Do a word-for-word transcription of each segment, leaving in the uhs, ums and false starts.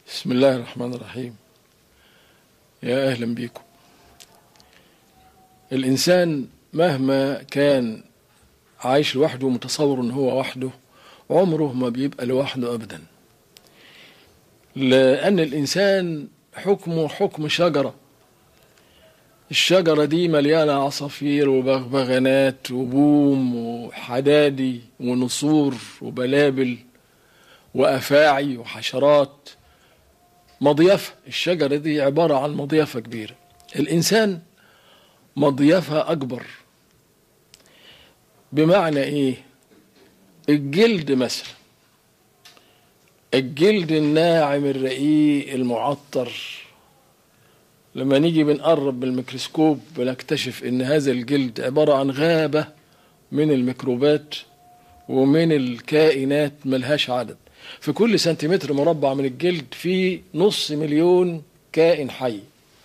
بسم الله الرحمن الرحيم. يا أهلا بيكم. الإنسان مهما كان عايش لوحده متصور إن هو وحده، عمره ما بيبقى لوحده أبدا، لأن الإنسان حكمه حكم شجرة. الشجرة دي مليانة عصافير وبغبغانات وبوم وحدادي ونسور وبلابل وأفاعي وحشرات. مضيفة، الشجرة دي عبارة عن مضيفة كبيرة. الإنسان مضيفة أكبر. بمعنى إيه؟ الجلد مثلا، الجلد الناعم الرقيق المعطر، لما نيجي بنقرب بالميكروسكوب بنكتشف إن هذا الجلد عبارة عن غابة من الميكروبات ومن الكائنات ملهاش عدد. في كل سنتيمتر مربع من الجلد في نص مليون كائن حي.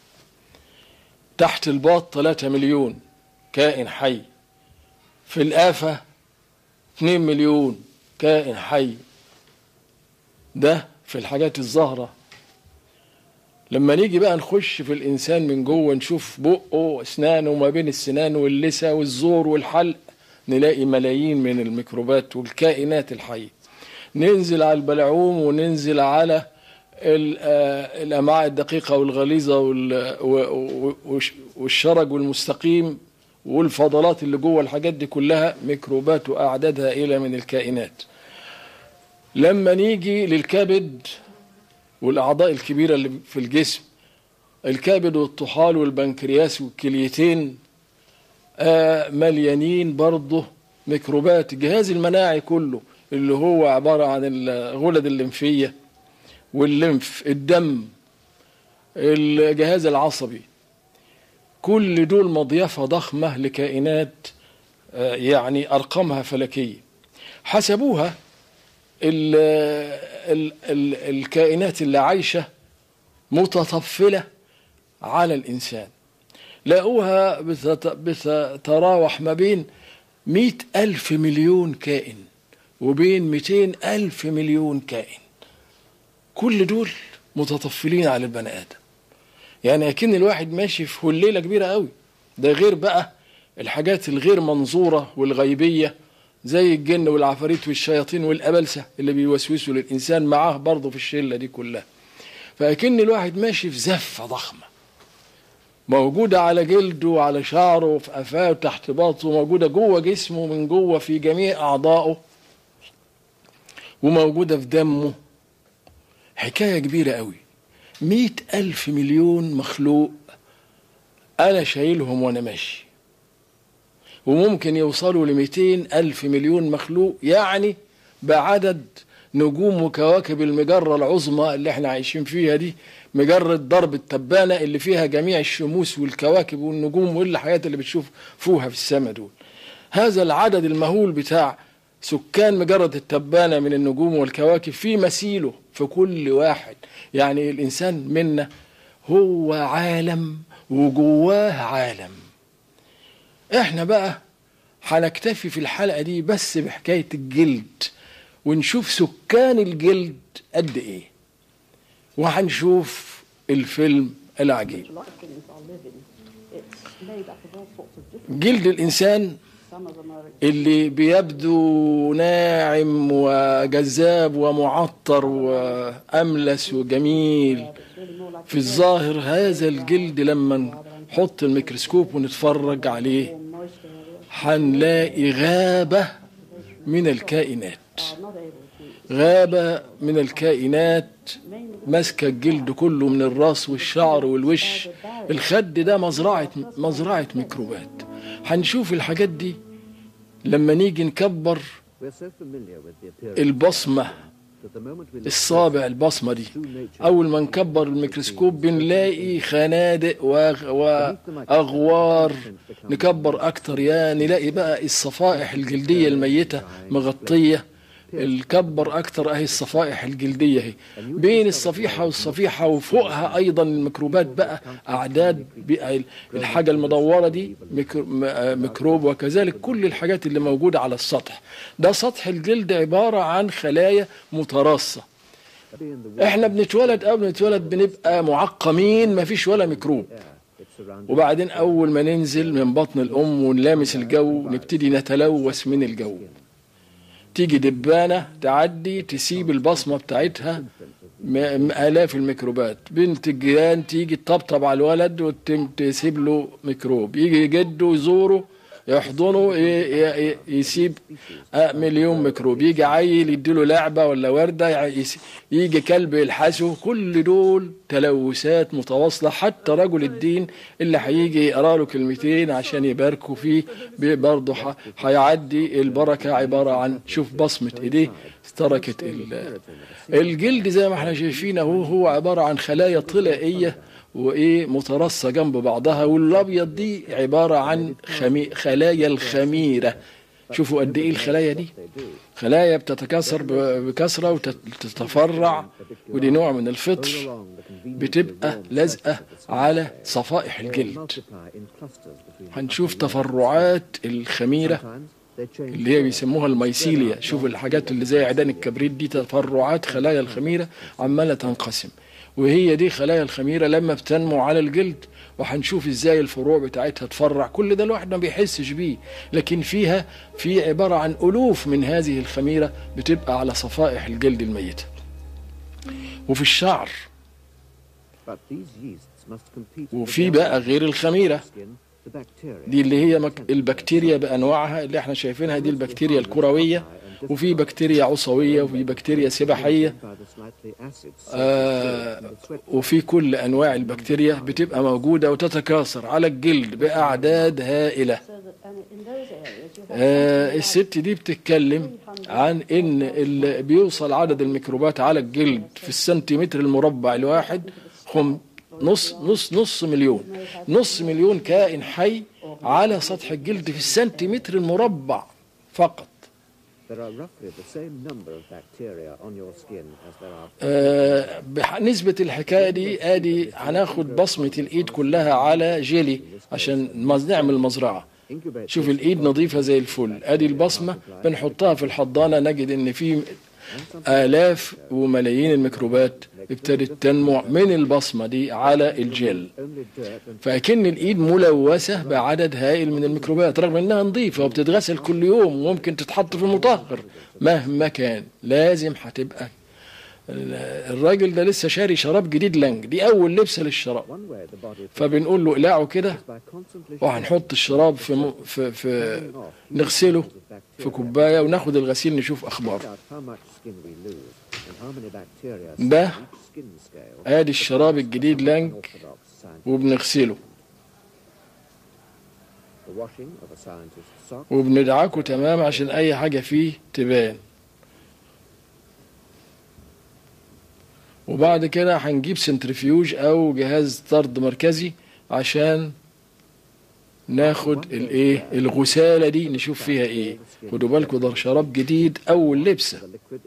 تحت الباط ثلاثة مليون كائن حي. في الآفة اثنين مليون كائن حي. ده في الحاجات الظاهرة. لما نيجي بقى نخش في الإنسان من جوه نشوف بقه وأسنانه وما بين السنان واللثة والزور والحلق، نلاقي ملايين من الميكروبات والكائنات الحية. ننزل على البلعوم وننزل على الأمعاء الدقيقة والغليظة والشرج والمستقيم والفضلات اللي جوه، الحاجات دي كلها ميكروبات وأعداد هائلة من الكائنات. لما نيجي للكبد والأعضاء الكبيرة اللي في الجسم، الكبد والطحال والبنكرياس والكليتين آه مليانين برضه ميكروبات. الجهاز المناعي كله اللي هو عبارة عن الغدد الليمفية والليمف، الدم، الجهاز العصبي، كل دول مضيفة ضخمة لكائنات آه يعني أرقامها فلكية. حسبوها ال ال ال الكائنات اللي عايشة متطفلة على الإنسان، لقوها بتتراوح ما بين مئة ألف مليون كائن وبين مئتين ألف مليون كائن. كل دول متطفلين على البني آدم. يعني أكن الواحد ماشي في هليلة كبيرة قوي. ده غير بقى الحاجات الغير منظورة والغيبية زي الجن والعفاريت والشياطين والأبلسة اللي بيوسوسوا للإنسان معاه برضه في الشلة دي كلها. فأكن الواحد ماشي في زفة ضخمة موجودة على جلده وعلى شعره وفي قفاه وتحت باطه، موجودة جوه جسمه من جوه في جميع أعضائه، وموجودة في دمه. حكاية كبيرة قوي. مئة ألف مليون مخلوق أنا شايلهم وأنا ماشي، وممكن يوصلوا لمئتين ألف مليون مخلوق، يعني بعدد نجوم وكواكب المجرة العظمى اللي احنا عايشين فيها دي، مجرة درب التبانة اللي فيها جميع الشموس والكواكب والنجوم والحاجات اللي بتشوف فوها في السماء دول. هذا العدد المهول بتاع سكان مجرة التبانة من النجوم والكواكب في مثيله في كل واحد. يعني الإنسان منا هو عالم وجواه عالم. احنا بقى هنكتفي في الحلقة دي بس بحكاية الجلد، ونشوف سكان الجلد قد ايه، وهنشوف الفيلم العجيب. جلد الإنسان اللي بيبدو ناعم وجذاب ومعطر وأملس وجميل في الظاهر، هذا الجلد لما نحط الميكروسكوب ونتفرج عليه هنلاقي غابة من الكائنات، غابة من الكائنات ماسكة الجلد كله من الراس والشعر والوش. الخد ده مزرعة مزرعة ميكروبات. هنشوف الحاجات دي لما نيجي نكبر البصمة، الصابع البصمة دي. أول ما نكبر الميكروسكوب بنلاقي خنادق وأغوار. نكبر أكتر يا نلاقي بقى الصفائح الجلدية الميتة مغطية. الكبر أكتر أهي الصفائح الجلدية هي بين الصفيحة والصفيحة، وفوقها أيضا الميكروبات بقى أعداد بقى. الحاجة المدورة دي ميكروب، وكذلك كل الحاجات اللي موجودة على السطح ده. سطح الجلد عبارة عن خلايا متراصة احنا بنتولد او بنتولد بنبقى معقمين، ما فيش ولا ميكروب، وبعدين اول ما ننزل من بطن الام ونلامس الجو نبتدي نتلوث من الجو. تيجي دبانة تعدي تسيب البصمة بتاعتها آلاف الميكروبات. بنت الجيران تيجي تطبطب على الولد وتسيب له ميكروب، يجي جده يزوره يحضنه يسيب مليون ميكروب، يجي عيل يديله لعبة ولا وردة يجي كلب يلحسه. كل دول تلوثات متواصلة. حتى رجل الدين اللي هيجي يقرأ له كلمتين عشان يباركوا فيه برضه هيعدي البركة عبارة عن شوف بصمة ايديه تركت الجلد. زي ما احنا شايفين اهو هو عبارة عن خلايا طلائية وايه مترصه جنب بعضها، والابيض دي عباره عن خمي... خلايا الخميره. شوفوا قد ايه الخلايا دي، خلايا بتتكاثر بكثره وتتفرع، ودي نوع من الفطر بتبقى لازقه على صفائح الجلد. هنشوف تفرعات الخميره اللي هي بيسموها الميسيليا. شوفوا الحاجات اللي زي عيدان الكبريت دي تفرعات خلايا الخميره عماله تنقسم، وهي دي خلايا الخميرة لما بتنمو على الجلد. وهنشوف ازاي الفروع بتاعتها تفرع. كل ده الواحد ما بيحسش بيه، لكن فيها في عبارة عن ألوف من هذه الخميرة بتبقى على صفائح الجلد الميتة. وفي الشعر، وفي بقى غير الخميرة دي اللي هي البكتيريا بأنواعها اللي احنا شايفينها دي، البكتيريا الكروية، وفي بكتيريا عصوية، وفي بكتيريا سباحية، آه وفي كل أنواع البكتيريا بتبقى موجودة وتتكاثر على الجلد بأعداد هائلة. آه الست دي بتتكلم عن إن اللي بيوصل عدد الميكروبات على الجلد في السنتيمتر المربع الواحد خم نص نص نص مليون نص مليون كائن حي على سطح الجلد في السنتيمتر المربع فقط. آه نسبة الحكاية دي ادي هناخد بصمة الايد كلها على جيلي عشان نعمل مزرعة. شوف الايد نظيفة زي الفل، ادي البصمة بنحطها في الحضانة نجد ان في آلاف وملايين الميكروبات ابتدت تنمو من البصمة دي على الجل. فأكن الإيد ملوثة بعدد هائل من الميكروبات رغم أنها نظيفة وبتتغسل كل يوم وممكن تتحط في المطهر. مهما كان لازم هتبقى. الراجل ده لسه شاري شراب جديد لانج، دي أول لبسة للشراب، فبنقول له اقلعه كده وهنحط الشراب في, م... في, في نغسله في كوباية وناخد الغسيل نشوف أخباره. ده ادي الشراب الجديد لانج وبنغسله وبندعكه تمام عشان اي حاجة فيه تبان. وبعد كده هنجيب سنترفيوج او جهاز طرد مركزي عشان ناخد الايه الغسالة دي نشوف فيها ايه. خدوا بالكم ده شراب جديد اول لبسة،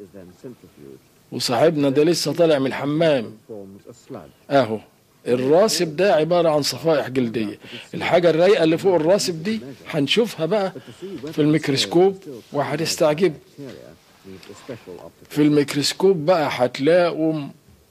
وصاحبنا ده لسه طالع من الحمام اهو. الراسب ده عبارة عن صفائح جلدية. الحاجة الرايقة اللي فوق الراسب دي هنشوفها بقى في الميكروسكوب وهتستعجب. في الميكروسكوب بقى هتلاقوا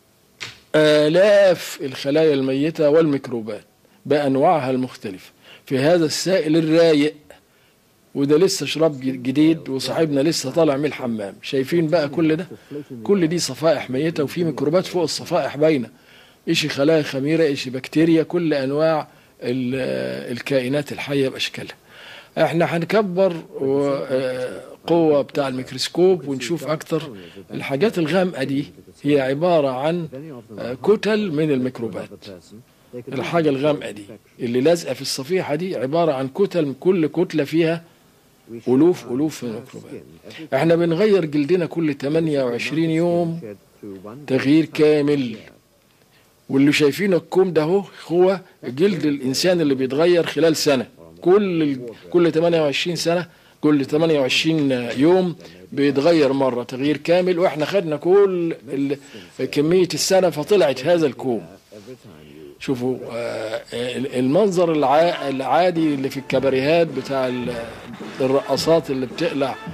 آلاف الخلايا الميتة والميكروبات بأنواعها المختلفة في هذا السائل الرايق. وده لسه شراب جديد وصاحبنا لسه طالع من الحمام. شايفين بقى كل ده، كل دي صفائح ميتة وفي ميكروبات فوق الصفائح باينة، إشي خلايا خميرة، إشي بكتيريا، كل أنواع الكائنات الحية بأشكالها. احنا هنكبر قوة بتاع الميكروسكوب ونشوف أكتر. الحاجات الغامقة دي هي عبارة عن كتل من الميكروبات. الحاجة الغامقة دي اللي لازقة في الصفيحة دي عبارة عن كتل، كل كتلة فيها ألوف ألوف من الميكروبات. احنا بنغير جلدنا كل ثمانية وعشرين يوم تغيير كامل. واللي شايفينه الكوم ده هو هو جلد الإنسان اللي بيتغير خلال سنة. كل كل ثمانية وعشرين سنة، كل ثمانية وعشرين يوم بيتغير مرة تغيير كامل. واحنا خدنا كل كمية السنة فطلعت هذا الكوم. شوفوا المنظر العادي اللي في الكباريهات بتاع الرقصات اللي بتقلع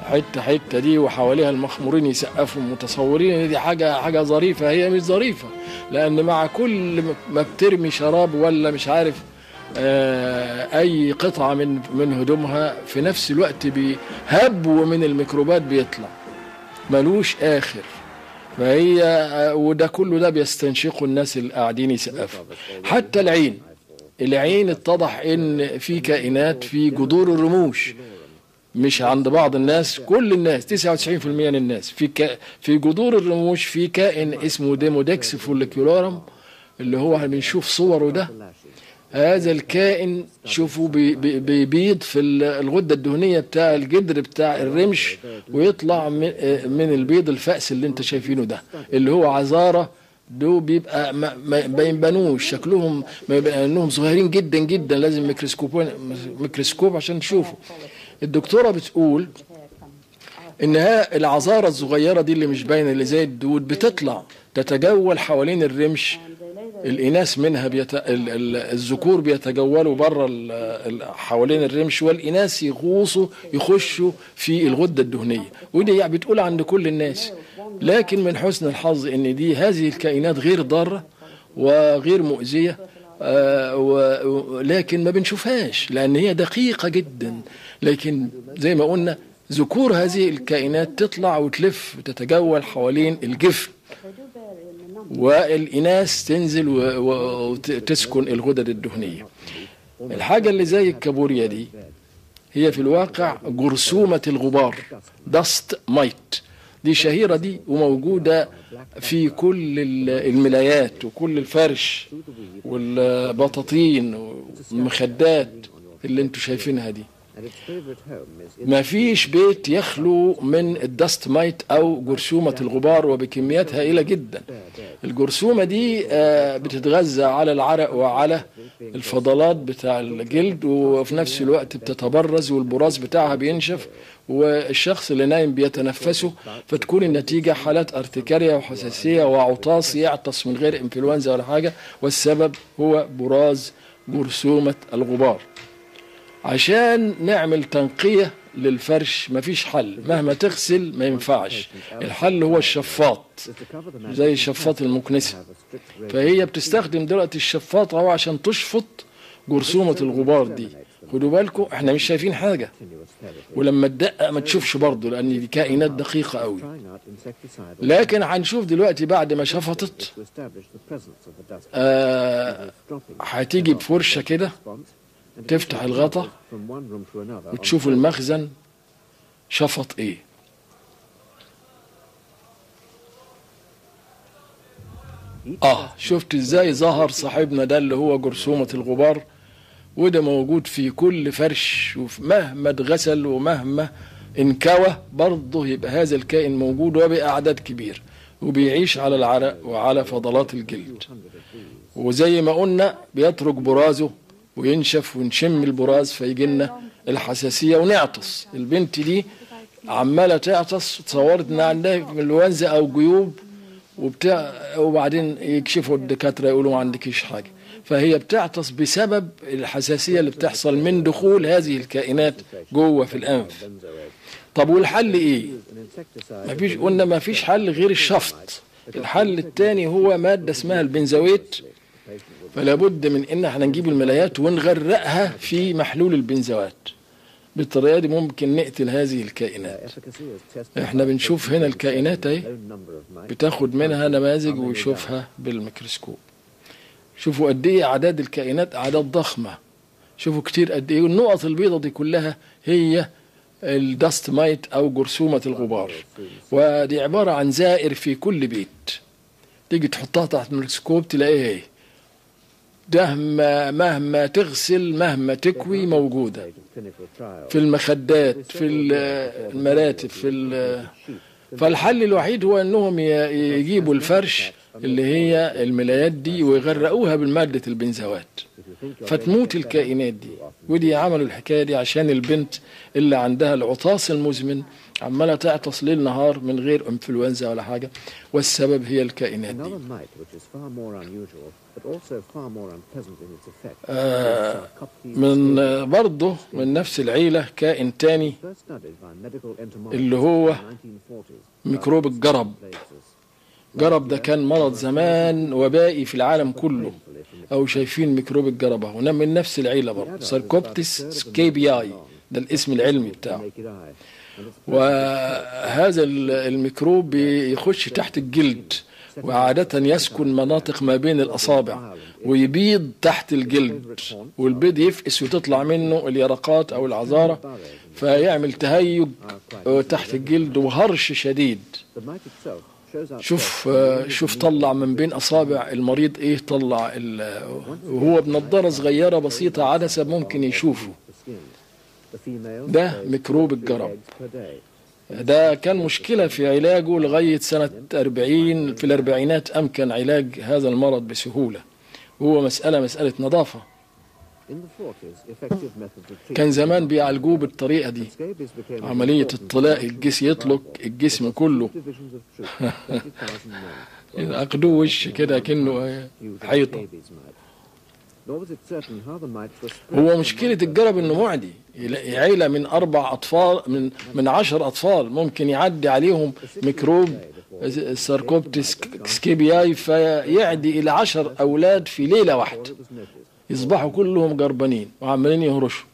حته حته دي وحواليها المخمورين يسقفوا متصورين ان دي حاجه حاجه ظريفه. هي مش ظريفه، لان مع كل ما بترمي شراب ولا مش عارف آه اي قطعه من من هدومها، في نفس الوقت بهبو من الميكروبات بيطلع ملوش اخر. فهي وده كله ده بيستنشقوا الناس اللي قاعدين يسقفوا. حتى العين العين اتضح ان في كائنات في جذور الرموش، مش عند بعض الناس، كل الناس تسعة وتسعين بالمئة من الناس في ك... في جذور الرموش في كائن اسمه ديمودكس فوليكيولارم اللي هو بنشوف صوره ده. هذا الكائن شوفوا بي... بي... بيبيض في الغده الدهنيه بتاع الجدر بتاع الرمش، ويطلع من, من البيض الفأس اللي انت شايفينه ده اللي هو عذاره. دول بيبقى ما, ما يبانوش شكلهم، ما يبقى انهم صغيرين جدا جدا، لازم ميكروسكوب ميكروسكوب عشان تشوفوا. الدكتوره بتقول انها العذاره الصغيره دي اللي مش باينه اللي زي الدود بتطلع تتجول حوالين الرمش. الاناث منها بيت... الذكور بيتجولوا بره حوالين الرمش، والاناث يغوصوا يخشوا في الغده الدهنيه. ودي يعني بتقول عند كل الناس، لكن من حسن الحظ ان دي هذه الكائنات غير ضاره وغير مؤذيه، آه ولكن ما بنشوفهاش لان هي دقيقه جدا. لكن زي ما قلنا ذكور هذه الكائنات تطلع وتلف وتتجول حوالين الجفن، والإناث تنزل وتسكن الغدد الدهنية. الحاجة اللي زي الكابوريا دي هي في الواقع جرثومة الغبار، داست مايت. دي شهيرة دي وموجودة في كل الملايات وكل الفرش والبطاطين والمخدات اللي انتوا شايفينها دي. ما فيش بيت يخلو من الدست مايت أو جرثومة الغبار، وبكميات هائلة جدا. الجرثومة دي بتتغذى على العرق وعلى الفضلات بتاع الجلد، وفي نفس الوقت بتتبرز والبراز بتاعها بينشف، والشخص اللي نايم بيتنفسه، فتكون النتيجة حالات ارتكارية وحساسية وعطاس، يعطس من غير انفلونزا ولا حاجة، والسبب هو براز جرثومة الغبار. عشان نعمل تنقية للفرش مفيش حل، مهما تغسل ما ينفعش. الحل هو الشفاط، زي الشفاط المكنسة. فهي بتستخدم دلوقتي الشفاط اهو عشان تشفط جرثومة الغبار دي. خدوا بالكم احنا مش شايفين حاجة، ولما تدقق ما تشوفش برضه لان دي كائنات دقيقة قوي. لكن هنشوف دلوقتي بعد ما شفطت آه هتيجي بفرشة كده تفتح الغطا وتشوف المخزن شفط ايه. اه شفت ازاي ظهر صاحبنا ده اللي هو جرثومة الغبار، وده موجود في كل فرش، ومهما اتغسل ومهما انكوى برضه يبقى هذا الكائن موجود وبأعداد كبيرة، وبيعيش على العرق وعلى فضلات الجلد. وزي ما قلنا بيترك برازه وينشف ونشم البراز فيجي لنا الحساسيه ونعطس. البنت دي عماله تعطس، تصورت ان عندها انفلونزا او جيوب وبتاع، وبعدين يكشفوا الدكاتره يقولوا ما عندكيش حاجه. فهي بتعطس بسبب الحساسيه اللي بتحصل من دخول هذه الكائنات جوه في الانف. طب والحل ايه؟ ما فيش، قلنا ما فيش حل غير الشفط. الحل الثاني هو ماده اسمها البنزويت، فلا بد من ان احنا نجيب الملايات ونغرقها في محلول البنزوات. بالطريقه دي ممكن نقتل هذه الكائنات. احنا بنشوف هنا الكائنات اهي، بتاخد منها نماذج ويشوفها بالميكروسكوب. شوفوا قد ايه اعداد الكائنات، اعداد ضخمه. شوفوا كتير قد ايه. والنقط البيضاء دي كلها هي الدست مايت او جرثومه الغبار، ودي عباره عن زائر في كل بيت. تيجي تحطها تحت الميكروسكوب تلاقيها ايه، مهما مهما تغسل مهما تكوي موجودة في المخدات في المراتب في. فالحل الوحيد هو انهم يجيبوا الفرش اللي هي الملايات دي ويغرقوها بالمادة البنزوات. فتموت الكائنات دي. ودي عملوا الحكاية دي عشان البنت اللي عندها العطاس المزمن عمالة تعطس ليل نهار من غير انفلونزا ولا حاجة، والسبب هي الكائنات دي. آه من برضه من نفس العيلة كائن تاني اللي هو ميكروب الجرب. جرب ده كان مرض زمان وبائي في العالم كله، او شايفين ميكروب الجرب اهو من نفس العيلة برضه، ساركوبتس سكيبياي ده الاسم العلمي بتاعه. وهذا الميكروب بيخش تحت الجلد، وعادة يسكن مناطق ما بين الأصابع، ويبيض تحت الجلد، والبيض يفقس وتطلع منه اليرقات أو العذارة، فيعمل تهيج تحت الجلد وهرش شديد. شوف شوف طلع من بين أصابع المريض إيه، طلع وهو بنضارة صغيرة بسيطة عدسة ممكن يشوفه. ده ميكروب الجرب. ده كان مشكلة في علاجه لغاية سنة أربعين، في الأربعينات أمكن علاج هذا المرض بسهولة، وهو مسألة مسألة نظافة. كان زمان بيعالجوه بالطريقة دي، عملية الطلاق الجسم، يطلق الجسم كله عقدوه وش كده كأنه حيطة. هو مشكلة الجرب انه معدي، عيلة من اربع اطفال من من عشر اطفال ممكن يعدي عليهم ميكروب ساركوبتس سكيبياي فيعدي الى عشر اولاد في ليلة واحدة، يصبحوا كلهم جربانين وعمالين يهرشوا.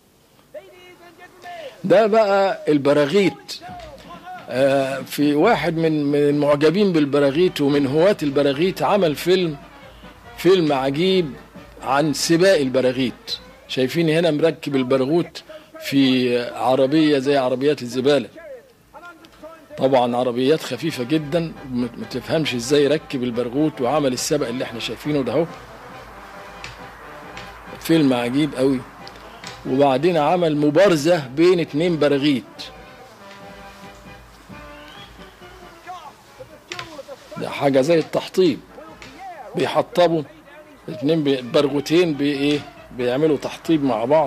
ده بقى البراغيث. في واحد من من المعجبين بالبراغيث ومن هواة البراغيث عمل فيلم فيلم عجيب عن سباق البراغيث. شايفين هنا مركب البرغوث في عربية زي عربيات الزبالة، طبعا عربيات خفيفة جدا، ما تفهمش ازاي ركب البرغوث وعمل السبق اللي احنا شايفينه ده اهو. فيلم عجيب قوي. وبعدين عمل مبارزة بين اتنين براغيث، ده حاجة زي التحطيب، بيحطبوا اتنين برغوتين بايه بيعملوا تحطيب مع بعض،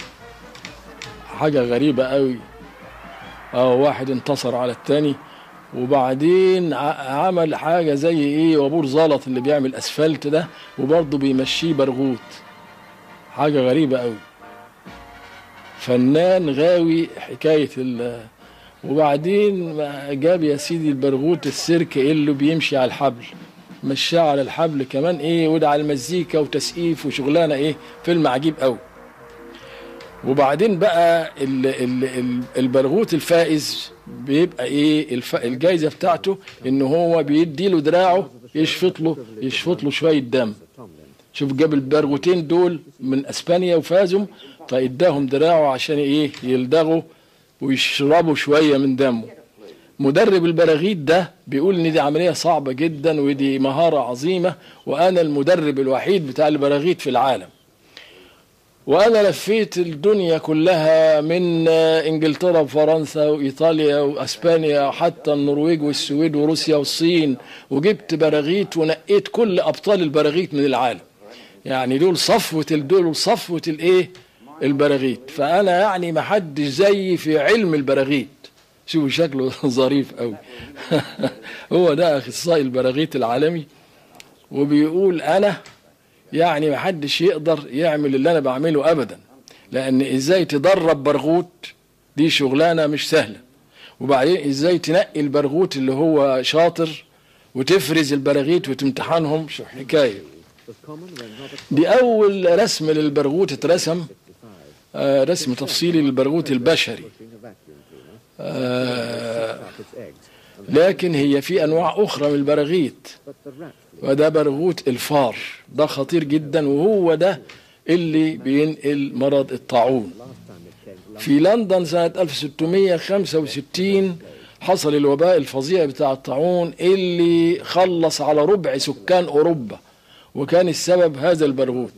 حاجة غريبة قوي. اه واحد انتصر على التاني، وبعدين عمل حاجة زي ايه وابور زلط اللي بيعمل اسفلت ده، وبرضه بيمشيه برغوت، حاجة غريبة قوي. فنان غاوي حكاية ال وبعدين جاب يا سيدي البرغوت السيرك اللي بيمشي على الحبل، مشاه على الحبل كمان ايه، وده على المزيكا وتسقيف وشغلانه ايه، فيلم عجيب قوي. وبعدين بقى ال ال ال البرغوث الفائز بيبقى ايه الف... الجايزه بتاعته ان هو بيدي له دراعه يشفط له يشفط له شويه دم. شوف جاب البرغوثين دول من اسبانيا وفازوا، فاداهم دراعه عشان ايه يلدغوا ويشربوا شويه من دمه. مدرب البراغيث ده بيقول ان دي عمليه صعبه جدا ودي مهاره عظيمه، وانا المدرب الوحيد بتاع البراغيث في العالم، وانا لفيت الدنيا كلها من انجلترا وفرنسا وايطاليا واسبانيا وحتى النرويج والسويد وروسيا والصين، وجبت براغيث ونقيت كل ابطال البراغيث من العالم. يعني دول صفوه دول صفوه الايه البراغيث. فانا يعني ما حدش زيي في علم البراغيث. شوفوا شكله ظريف قوي. هو ده اخصائي البراغيث العالمي، وبيقول انا يعني ما حدش يقدر يعمل اللي انا بعمله ابدا، لان ازاي تدرب برغوث دي شغلانه مش سهله، وبعدين ازاي تنقي البرغوث اللي هو شاطر وتفرز البراغيث وتمتحنهم، شو حكايه. دي اول رسم للبرغوث اترسم، آه رسم تفصيلي للبرغوث البشري. آه لكن هي في انواع اخرى من البراغيث، وده برغوث الفار، ده خطير جدا، وهو ده اللي بينقل مرض الطاعون. في لندن سنة ألف وستمائة وخمسة وستين حصل الوباء الفظيع بتاع الطاعون اللي خلص على ربع سكان أوروبا، وكان السبب هذا البرغوث.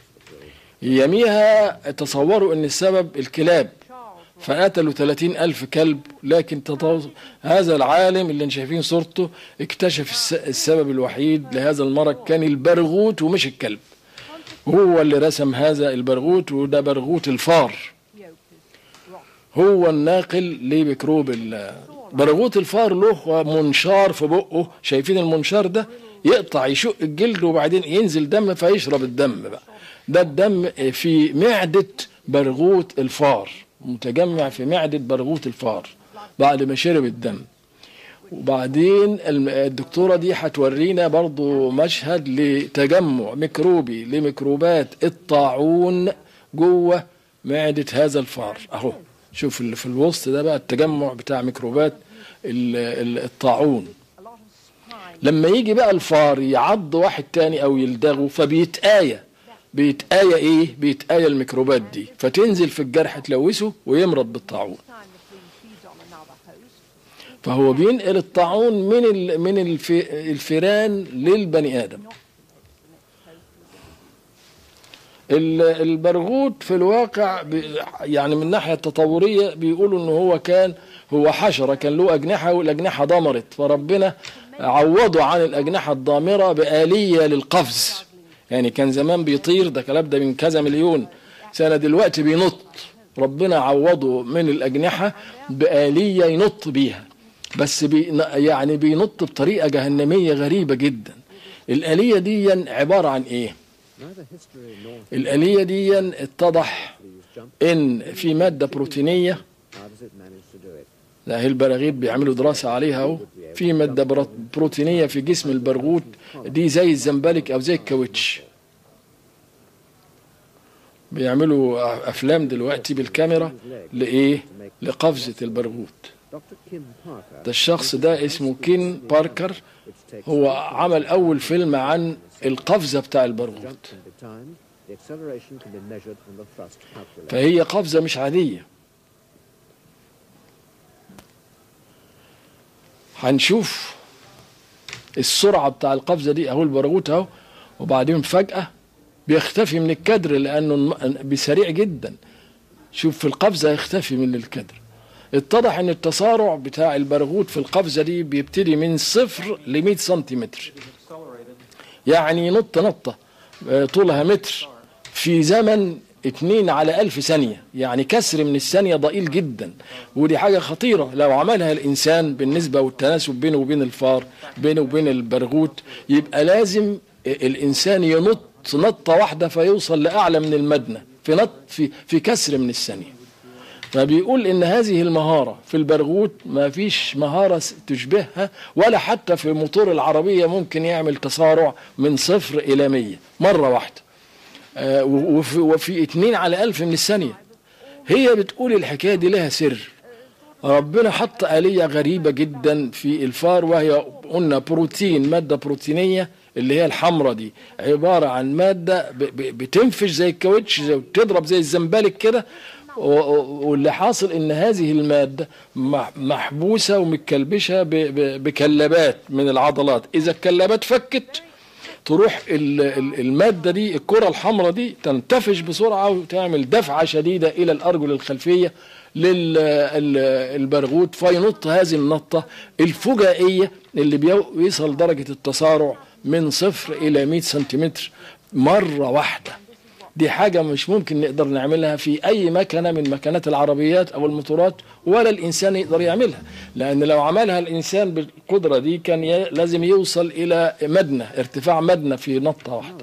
يميها تصوروا أن السبب الكلاب، فقتلوا ثلاثين ألف كلب، لكن هذا العالم اللي شايفين صورته اكتشف السبب الوحيد لهذا المرض كان البرغوث ومش الكلب. هو اللي رسم هذا البرغوث، وده برغوث الفار، هو الناقل لميكروب برغوث الفار. له منشار في بقه، شايفين المنشار ده؟ يقطع يشق الجلد وبعدين ينزل دم فيشرب الدم بقى. ده الدم في معدة برغوث الفار، متجمع في معدة برغوث الفار بعد ما شرب الدم. وبعدين الدكتورة دي هتورينا برضو مشهد لتجمع ميكروبي لميكروبات الطاعون جوه معدة هذا الفار اهو. شوف اللي في الوسط ده بقى التجمع بتاع ميكروبات الطاعون. لما يجي بقى الفار يعض واحد تاني او يلدغه فبيتآية، بيتآية ايه؟ بيتآية الميكروبات دي فتنزل في الجرح تلوثه ويمرض بالطاعون. فهو بينقل الطاعون من من الفيران للبني ادم. البرغوث في الواقع يعني من الناحيه التطوريه بيقولوا ان هو كان هو حشره كان له اجنحه والاجنحه ضمرت، فربنا عوضه عن الاجنحه الضامره بآلية للقفز. يعني كان زمان بيطير، ده كلام ده من كذا مليون سنه، دلوقتي بينط. ربنا عوضه من الاجنحه بآلية ينط بيها، بس بي يعني بينط بطريقه جهنميه غريبه جدا. الآلية دي عباره عن ايه؟ الآلية دي اتضح ان في مادة بروتينية، لا هي البراغيث بيعملوا دراسة عليها اهو، في مادة بروتينية في جسم البرغوث دي زي الزنبلك او زي الكاوتش. بيعملوا افلام دلوقتي بالكاميرا لايه؟ لقفزة البرغوث. ده الشخص ده اسمه كين باركر، هو عمل اول فيلم عن القفزة بتاع البرغوث. فهي قفزة مش عادية. هنشوف السرعة بتاع القفزة دي اهو، البرغوث اهو، وبعدين فجأة بيختفي من الكادر لانه بسريع جدا. شوف في القفزة يختفي من الكادر. اتضح ان التسارع بتاع البرغوث في القفزة دي بيبتدي من صفر لمئة سنتيمتر، يعني نط نطة طولها متر في زمن اتنين على ألف ثانية، يعني كسر من الثانية ضئيل جدا. ودي حاجة خطيرة لو عملها الإنسان بالنسبة والتناسب بينه وبين الفار، بينه وبين البرغوث، يبقى لازم الإنسان ينط نطة واحدة فيوصل لأعلى من المدنة في نط في في كسر من الثانية. فبيقول ان هذه المهارة في البرغوث ما فيش مهارة تشبهها، ولا حتى في موتور العربية ممكن يعمل تسارع من صفر الى مية مرة واحدة، آه وفي, وفي اتنين على الف من الثانية. هي بتقول الحكاية دي لها سر. ربنا حط آلية غريبة جدا في الفار، وهي قلنا بروتين، مادة بروتينية اللي هي الحمرة دي، عبارة عن مادة بتنفش زي الكاوتش، زي بتضرب زي الزنبلك كده. واللي حاصل ان هذه المادة محبوسة ومتكلبشة بكلبات من العضلات. اذا الكلبات فكت تروح المادة دي، الكرة الحمراء دي، تنتفش بسرعة وتعمل دفعة شديدة الى الارجل الخلفية للبرغوث، فينط هذه النطة الفجائية اللي بيوصل درجة التسارع من صفر الى مئة سنتيمتر مرة واحدة. دي حاجة مش ممكن نقدر نعملها في أي مكنة من مكنات العربيات أو الموتورات، ولا الإنسان يقدر يعملها، لأن لو عملها الإنسان بالقدرة دي كان لازم يوصل إلى مدنة، ارتفاع مدنة في نطة واحدة.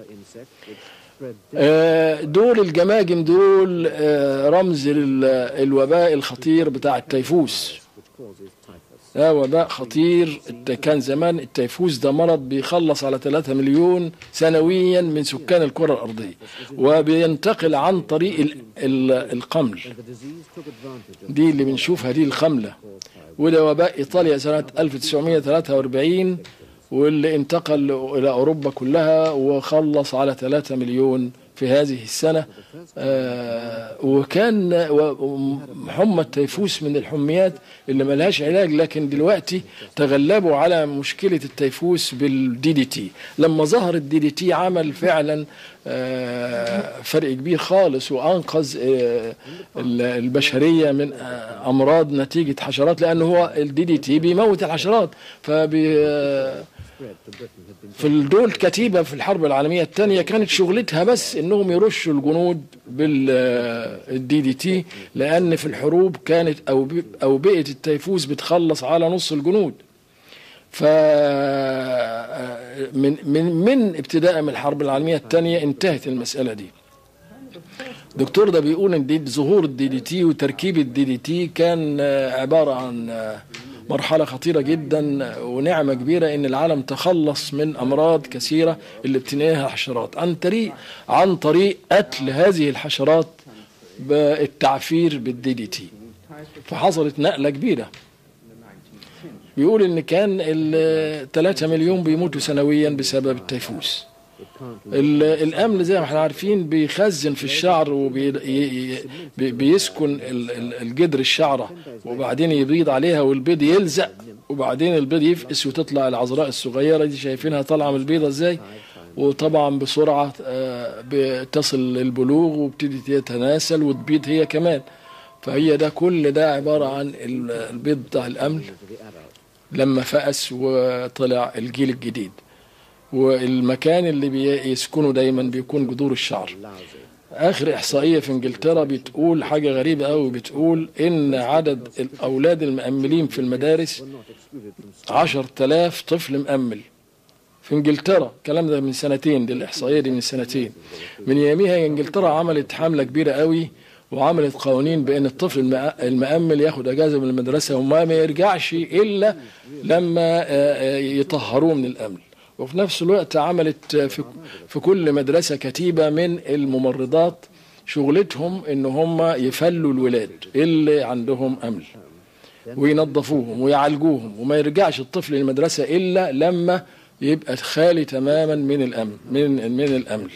دول الجماجم دول رمز الوباء الخطير بتاع التيفوس. ده وباء خطير. كان زمان التيفوس ده مرض بيخلص على ثلاثة مليون سنويا من سكان الكرة الأرضية، وبينتقل عن طريق القمل. دي اللي بنشوفها دي الخملة. وده وباء إيطاليا سنة ألف وتسعمئة وثلاثة وأربعين، واللي انتقل إلى أوروبا كلها وخلص على ثلاثة مليون في هذه السنة. آه وكان حمى التيفوس من الحميات اللي ملهاش علاج، لكن دلوقتي تغلبوا على مشكلة التيفوس بالدي دي تي. لما ظهر الدي دي تي عمل فعلا آه فرق كبير خالص، وأنقذ آه البشرية من آه أمراض نتيجة حشرات، لأنه هو الدي دي تي بيموت الحشرات. فبي آه في الدول كتيبة في الحرب العالمية الثانية كانت شغلتها بس انهم يرشوا الجنود بالدي دي تي، لان في الحروب كانت او اوبئة التيفوس بتخلص على نص الجنود. ف من من من ابتداء من الحرب العالمية الثانية انتهت المسألة دي. الدكتور ده بيقول ان دي ظهور الدي دي تي وتركيب الدي دي تي كان عبارة عن مرحلة خطيرة جدا ونعمة كبيرة ان العالم تخلص من امراض كثيرة اللي بتنقلها الحشرات عن طريق عن طريق قتل هذه الحشرات بالتعفير بالدي دي تي. فحصلت نقلة كبيرة. بيقول ان كان ثلاثة مليون بيموتوا سنويا بسبب التيفوس. الأمل زي ما احنا عارفين بيخزن في الشعر وبيسكن الجدر الشعرة وبعدين يبيض عليها والبيض يلزق وبعدين البيض يفقس وتطلع العذراء الصغيرة دي شايفينها طالعة من البيضة ازاي، وطبعا بسرعة بتصل للبلوغ وبتدي تتناسل وتبيض هي كمان. فهي ده كل ده عبارة عن البيض بتاع الأمل لما فقس وطلع الجيل الجديد. والمكان اللي بيسكنوا دايما بيكون جذور الشعر. آخر إحصائية في إنجلترا بتقول حاجة غريبة قوي، بتقول إن عدد الأولاد المأملين في المدارس عشر تلاف طفل مأمل في إنجلترا. الكلام ده من سنتين، دي الإحصائية دي من سنتين. من يوميها إنجلترا عملت حملة كبيرة قوي وعملت قوانين بأن الطفل المأمل ياخد أجازة من المدرسة وما ما يرجعش إلا لما يطهروه من الأمل. وفي نفس الوقت عملت في كل مدرسة كتيبة من الممرضات شغلتهم ان هم يفلوا الولاد اللي عندهم أمل وينظفوهم ويعالجوهم وما يرجعش الطفل للمدرسة إلا لما يبقى خالي تماما من الأمل من من الأمل.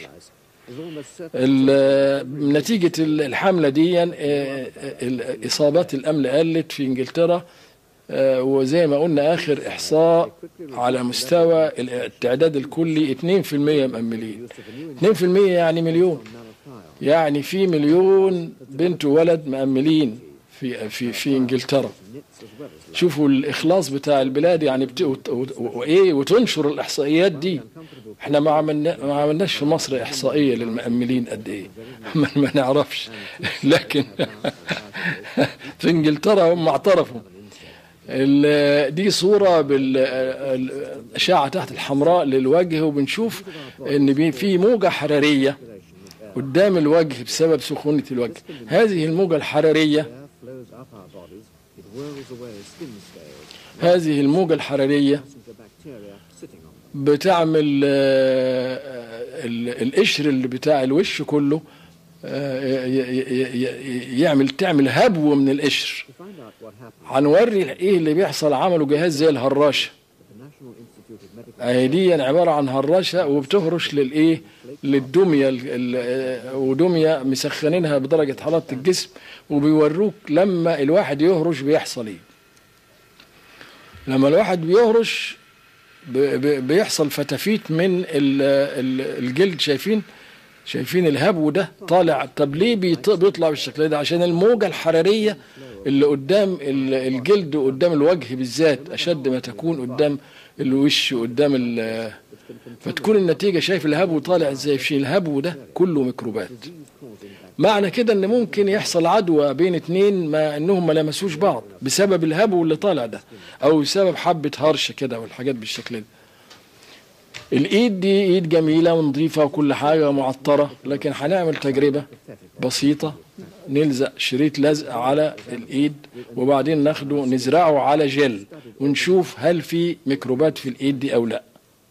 نتيجة الحملة دي إصابات الأمل قلت في إنجلترا، وزي ما قلنا آخر إحصاء على مستوى التعداد الكلي اثنين في المئة مأملين. اثنين في المئة يعني مليون، يعني في مليون بنت وولد مأملين في في في إنجلترا. شوفوا الإخلاص بتاع البلاد يعني بت... وإيه وتنشر الإحصائيات دي. إحنا ما عملنا ما عملناش في مصر إحصائية للمأملين قد إيه ما نعرفش، لكن في إنجلترا هم اعترفوا. دي صورة بالأشعة تحت الحمراء للوجه، وبنشوف ان في موجة حرارية قدام الوجه بسبب سخونة الوجه. هذه الموجة الحرارية هذه الموجة الحرارية بتعمل القشر اللي بتاع الوش كله يعمل تعمل هبو من القشر. هنوري ايه اللي بيحصل. عملوا جهاز زي الهراشة اهي، دي عبارة عن هراشة وبتهرش للايه للدمية، ودمية مسخنينها بدرجة حرارة الجسم، وبيوروك لما الواحد يهرش بيحصل ايه. لما الواحد بيهرش بيحصل فتافيت من الجلد. شايفين شايفين الهبو ده طالع. طب ليه بيطلع بالشكل ده؟ عشان الموجة الحرارية اللي قدام الجلد وقدام الوجه بالذات أشد ما تكون قدام الوش وقدام، فتكون النتيجة شايف الهبو طالع ازاي. في الهبو ده كله ميكروبات. معنى كده ان ممكن يحصل عدوى بين اتنين ما انهم ما لمسوش بعض بسبب الهبو اللي طالع ده، او بسبب حبة هرش كده والحاجات بالشكل ده. الايد دي ايد جميلة ونظيفة وكل حاجة معطرة، لكن هنعمل تجربة بسيطة. نلزق شريط لزق على الايد وبعدين ناخده نزرعه على جل ونشوف هل في ميكروبات في الايد دي او لا.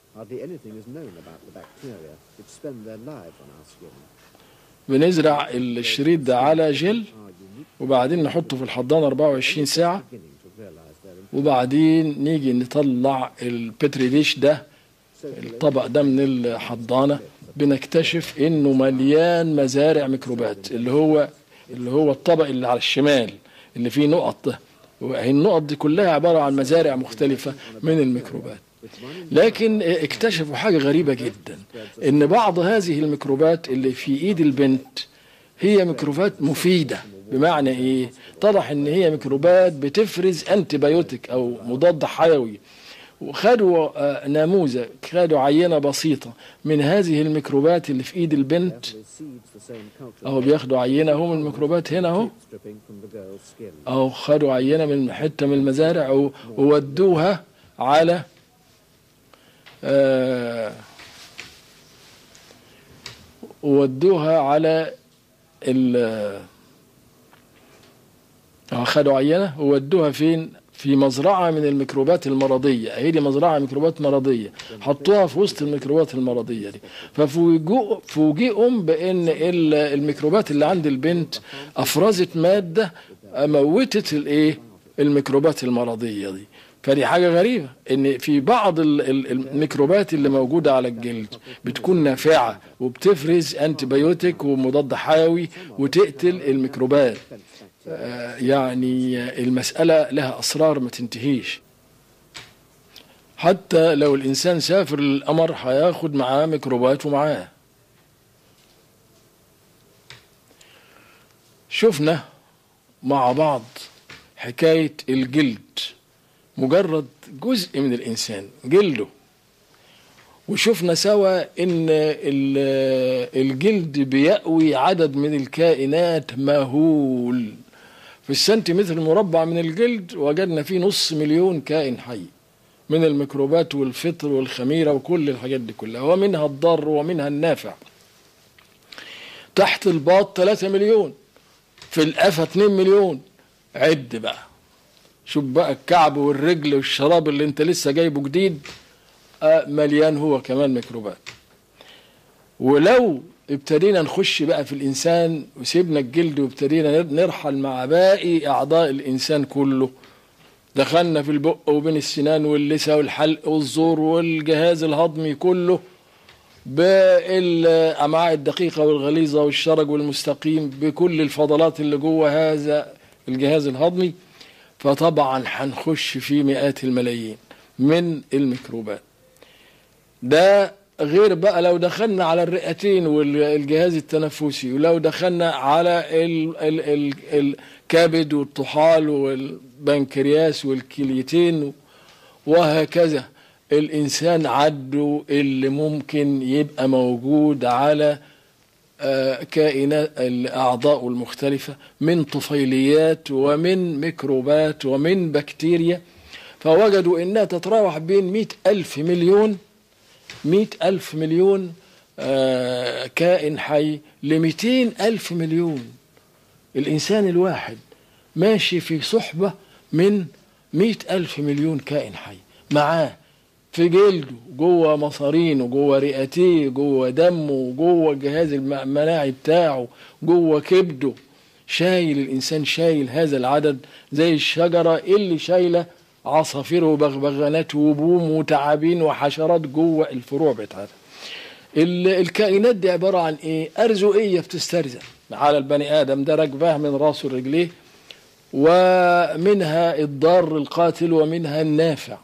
بنزرع الشريط ده على جل وبعدين نحطه في الحضانة أربعة وعشرين ساعة، وبعدين نيجي نطلع البتري ديش ده الطبق ده من الحضانة، بنكتشف انه مليان مزارع ميكروبات، اللي هو اللي هو الطبق اللي على الشمال اللي فيه نقط ده. وهي النقط دي كلها عبارة عن مزارع مختلفة من الميكروبات. لكن اكتشفوا حاجة غريبة جدا، ان بعض هذه الميكروبات اللي في ايد البنت هي ميكروبات مفيدة. بمعنى ايه؟ اتضح ان هي ميكروبات بتفرز انتي بايوتيك او مضاد حيوي، وخدوا آه، نموذج، خدوا عينة بسيطة من هذه الميكروبات اللي في ايد البنت اهو، بياخدوا عينة اهو من الميكروبات هنا اهو اهو، خدوا عينة من حتة من المزارع و- وودوها على آه وودوها على ال خدوا عينة وودوها فين؟ في مزرعة من الميكروبات المرضية. هي دي مزرعة ميكروبات مرضية، حطوها في وسط الميكروبات المرضية دي، ففوجئوا فوجئوا بأن ال- الميكروبات اللي عند البنت أفرزت مادة موتت الايه؟ الميكروبات المرضية دي. فدي حاجة غريبة ان في بعض ال- ال- الميكروبات اللي موجودة على الجلد بتكون نافعة وبتفرز انتبيوتيك ومضاد حيوي وتقتل الميكروبات. آه، يعني المسألة لها أسرار ما تنتهيش. حتى لو الإنسان سافر للقمر هياخد معاه ميكروبات ومعاه. شفنا مع بعض حكاية الجلد، مجرد جزء من الإنسان جلده، وشفنا سوا إن ال- الجلد بيأوي عدد من الكائنات مهول. في السنتيمتر المربع من الجلد وجدنا فيه نص مليون كائن حي من الميكروبات والفطر والخميرة وكل الحاجات دي كلها، ومنها الضار ومنها النافع. تحت الباط ثلاثة مليون، في القفا اتنين مليون. عد بقى، شوف بقى الكعب والرجل والشراب اللي انت لسه جايبه جديد آه مليان هو كمان ميكروبات. ولو ابتدينا نخش بقى في الإنسان وسيبنا الجلد وابتدينا نرحل مع باقي أعضاء الإنسان كله، دخلنا في البق وبين السنان واللثة والحلق والزور والجهاز الهضمي كله، بالأمعاء الدقيقة والغليظة والشرج والمستقيم، بكل الفضلات اللي جوه هذا الجهاز الهضمي. فطبعا هنخش في مئات الملايين من الميكروبات. ده غير بقى لو دخلنا على الرئتين والجهاز التنفسي، ولو دخلنا على ال ال ال الكبد والطحال والبنكرياس والكليتين وهكذا. الإنسان عده اللي ممكن يبقى موجود على آه كائنات الأعضاء المختلفة من طفيليات ومن ميكروبات ومن بكتيريا. فوجدوا إنها تتراوح بين مئة ألف مليون مئة ألف مليون آه كائن حي لمئتين ألف مليون. الإنسان الواحد ماشي في صحبة من مئة ألف مليون كائن حي معاه في جلده، جوه مصارينه، جوه رئتيه، جوه دمه، جوه الجهاز المناعي بتاعه، جوه كبده. شايل الإنسان، شايل هذا العدد زي الشجرة اللي شايلة عصافير وبغبغانات وبوم وتعابين وحشرات جوه الفروع بتاعتها. الكائنات دي عبارة عن ايه؟ أرزقية بتسترزق على البني آدم، ده راكباه من راسه لرجليه، ومنها الضار القاتل ومنها النافع.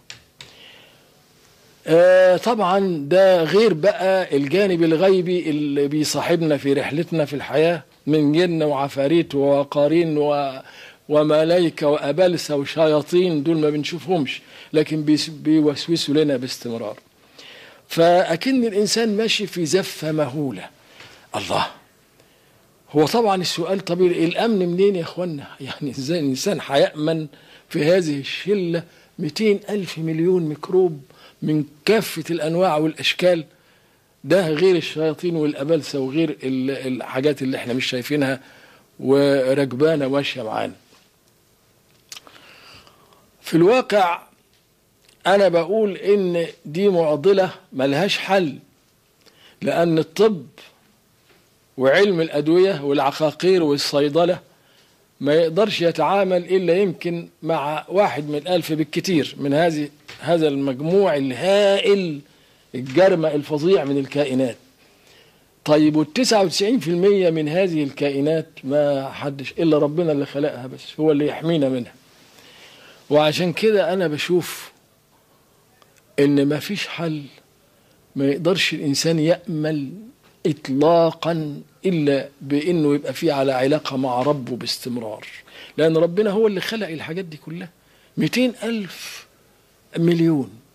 آه طبعا ده غير بقى الجانب الغيبي اللي بيصاحبنا في رحلتنا في الحياة من جن وعفاريت وقارين و وملائكة وأبلسة وشياطين، دول ما بنشوفهمش لكن بيوسوسوا لنا باستمرار. فأكن الإنسان ماشي في زفة مهولة. الله، هو طبعا السؤال طبيعي، الأمن منين يا أخوانا؟ يعني إزاي الإنسان هيأمن في هذه الشلة مئتين ألف مليون ميكروب من كافة الأنواع والأشكال؟ ده غير الشياطين والأبلسة وغير الحاجات اللي احنا مش شايفينها وركبانة ماشية معانا. في الواقع أنا بقول إن دي معضلة ملهاش حل، لأن الطب وعلم الأدوية والعقاقير والصيدلة ما يقدرش يتعامل إلا يمكن مع واحد من ألف بالكتير من هذه هذا المجموع الهائل الجرمة الفظيع من الكائنات. طيب والتسعة وتسعين في المية من هذه الكائنات ما حدش إلا ربنا اللي خلقها، بس هو اللي يحمينا منها. وعشان كده أنا بشوف إن ما فيش حل، ما يقدرش الإنسان يأمل إطلاقا إلا بإنه يبقى فيه على علاقة مع ربه باستمرار، لأن ربنا هو اللي خلق الحاجات دي كلها. مئتين ألف مليون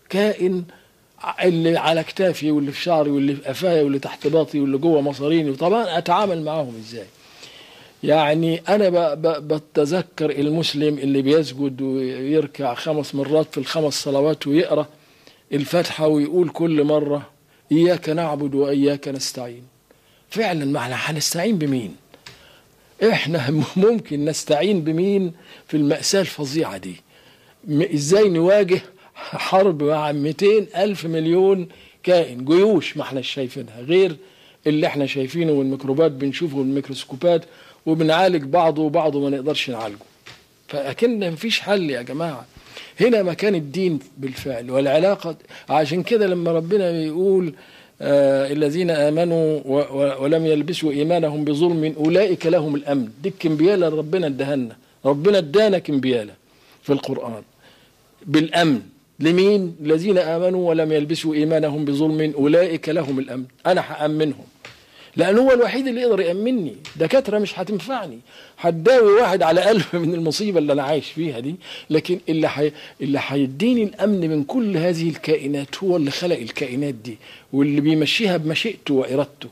كائن اللي على كتافي واللي في شعري واللي في قفايا واللي تحت باطي واللي جوه مصاريني، وطبعا اتعامل معاهم ازاي؟ يعني انا بتذكر المسلم اللي بيسجد ويركع خمس مرات في الخمس صلوات ويقرا الفاتحه ويقول كل مره اياك نعبد واياك نستعين. فعلا ما احنا هنستعين بمين؟ احنا ممكن نستعين بمين في المأساة الفظيعة دي؟ ازاي نواجه حرب مع مئتين ألف مليون كائن، جيوش ما احنا شايفينها غير اللي احنا شايفينه، والميكروبات بنشوفه بالميكروسكوبات، وبنعالج بعضه وبعضه ما نقدرش نعالجه. فأكن مفيش حل يا جماعة. هنا مكان الدين بالفعل والعلاقة. عشان كده لما ربنا بيقول آه الذين آمنوا ولم يلبسوا إيمانهم بظلم أولئك لهم الأمن، دي الكمبيالة ربنا ادهنا، ربنا ادانا كمبيالة في القرآن بالأمن. لمين؟ الذين آمنوا ولم يلبسوا إيمانهم بظلم أولئك لهم الأمن. أنا هأمنهم لأن هو الوحيد اللي يقدر يأمنني. دكاترة مش هتنفعني، هتداوي واحد على قلب من المصيبة اللي أنا عايش فيها دي، لكن اللي حي... اللي هيديني الأمن من كل هذه الكائنات هو اللي خلق الكائنات دي واللي بيمشيها بمشيئته وإرادته.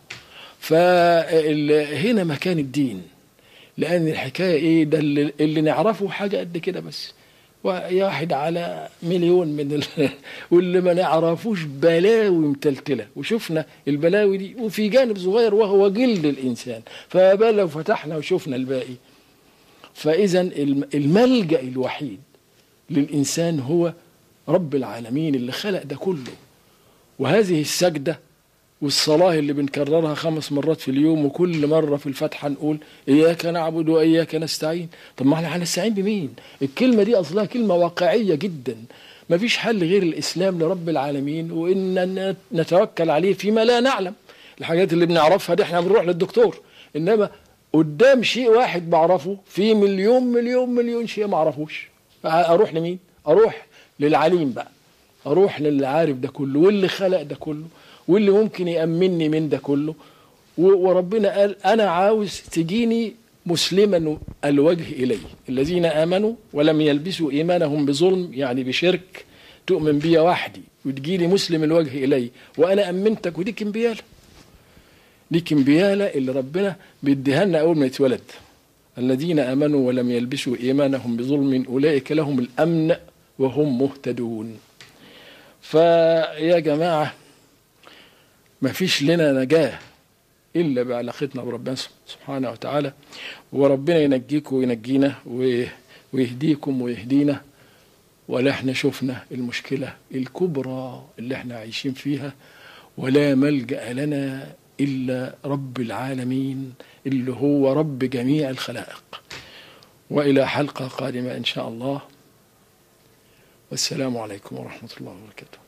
فهنا مكان الدين، لأن الحكاية إيه ده اللي, اللي نعرفه حاجة قد كده بس، واحد على مليون من ال... واللي ما نعرفوش بلاوي متلتله، وشفنا البلاوي دي وفي جانب صغير وهو جلد الانسان، فبقى لو فتحنا وشفنا الباقي. فاذا الملجأ الوحيد للانسان هو رب العالمين اللي خلق ده كله. وهذه السجده والصلاه اللي بنكررها خمس مرات في اليوم، وكل مره في الفاتحه نقول اياك نعبد واياك نستعين. طب ما احنا هنستعين بمين؟ الكلمه دي اصلها كلمه واقعيه جدا. ما فيش حل غير الاسلام لرب العالمين، وان نتوكل عليه فيما لا نعلم. الحاجات اللي بنعرفها دي احنا بنروح للدكتور، انما قدام شيء واحد بعرفه في مليون مليون مليون شيء ما اعرفوش. اروح لمين؟ اروح للعليم بقى، اروح للي عارف ده كله واللي خلق ده كله واللي ممكن يأمنني من ده كله. وربنا قال أنا عاوز تجيني مسلما الوجه إلي، الذين آمنوا ولم يلبسوا إيمانهم بظلم، يعني بشرك، تؤمن بي وحدي وتجيني مسلم الوجه إلي وأنا أمنتك. ودي كمبيالة، دي كمبيالة اللي ربنا بيديها لنا أول ما يتولد. الذين آمنوا ولم يلبسوا إيمانهم بظلم أولئك لهم الأمن وهم مهتدون. فيا جماعة ما فيش لنا نجاة إلا بعلاقتنا بربنا سبحانه وتعالى، وربنا ينجيكم وينجينا ويهديكم ويهدينا. ولا احنا شفنا المشكلة الكبرى اللي احنا عايشين فيها، ولا ملجأ لنا إلا رب العالمين اللي هو رب جميع الخلائق. وإلى حلقة قادمة إن شاء الله، والسلام عليكم ورحمة الله وبركاته.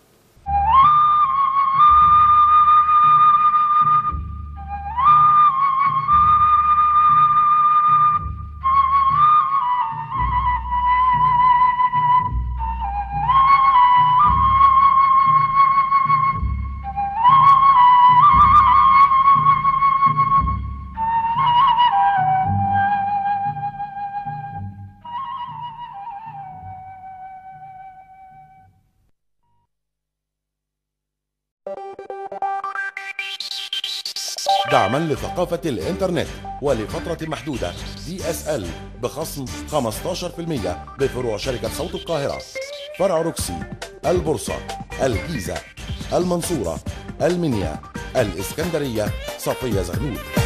دعما لثقافة الإنترنت ولفترة محدودة، دي اس ال بخصم خمسة عشر بالمئة بفروع شركة صوت القاهرة، فرع روكسي، البورصة، الجيزة، المنصورة، المنيا، الإسكندرية، صفية زغلول.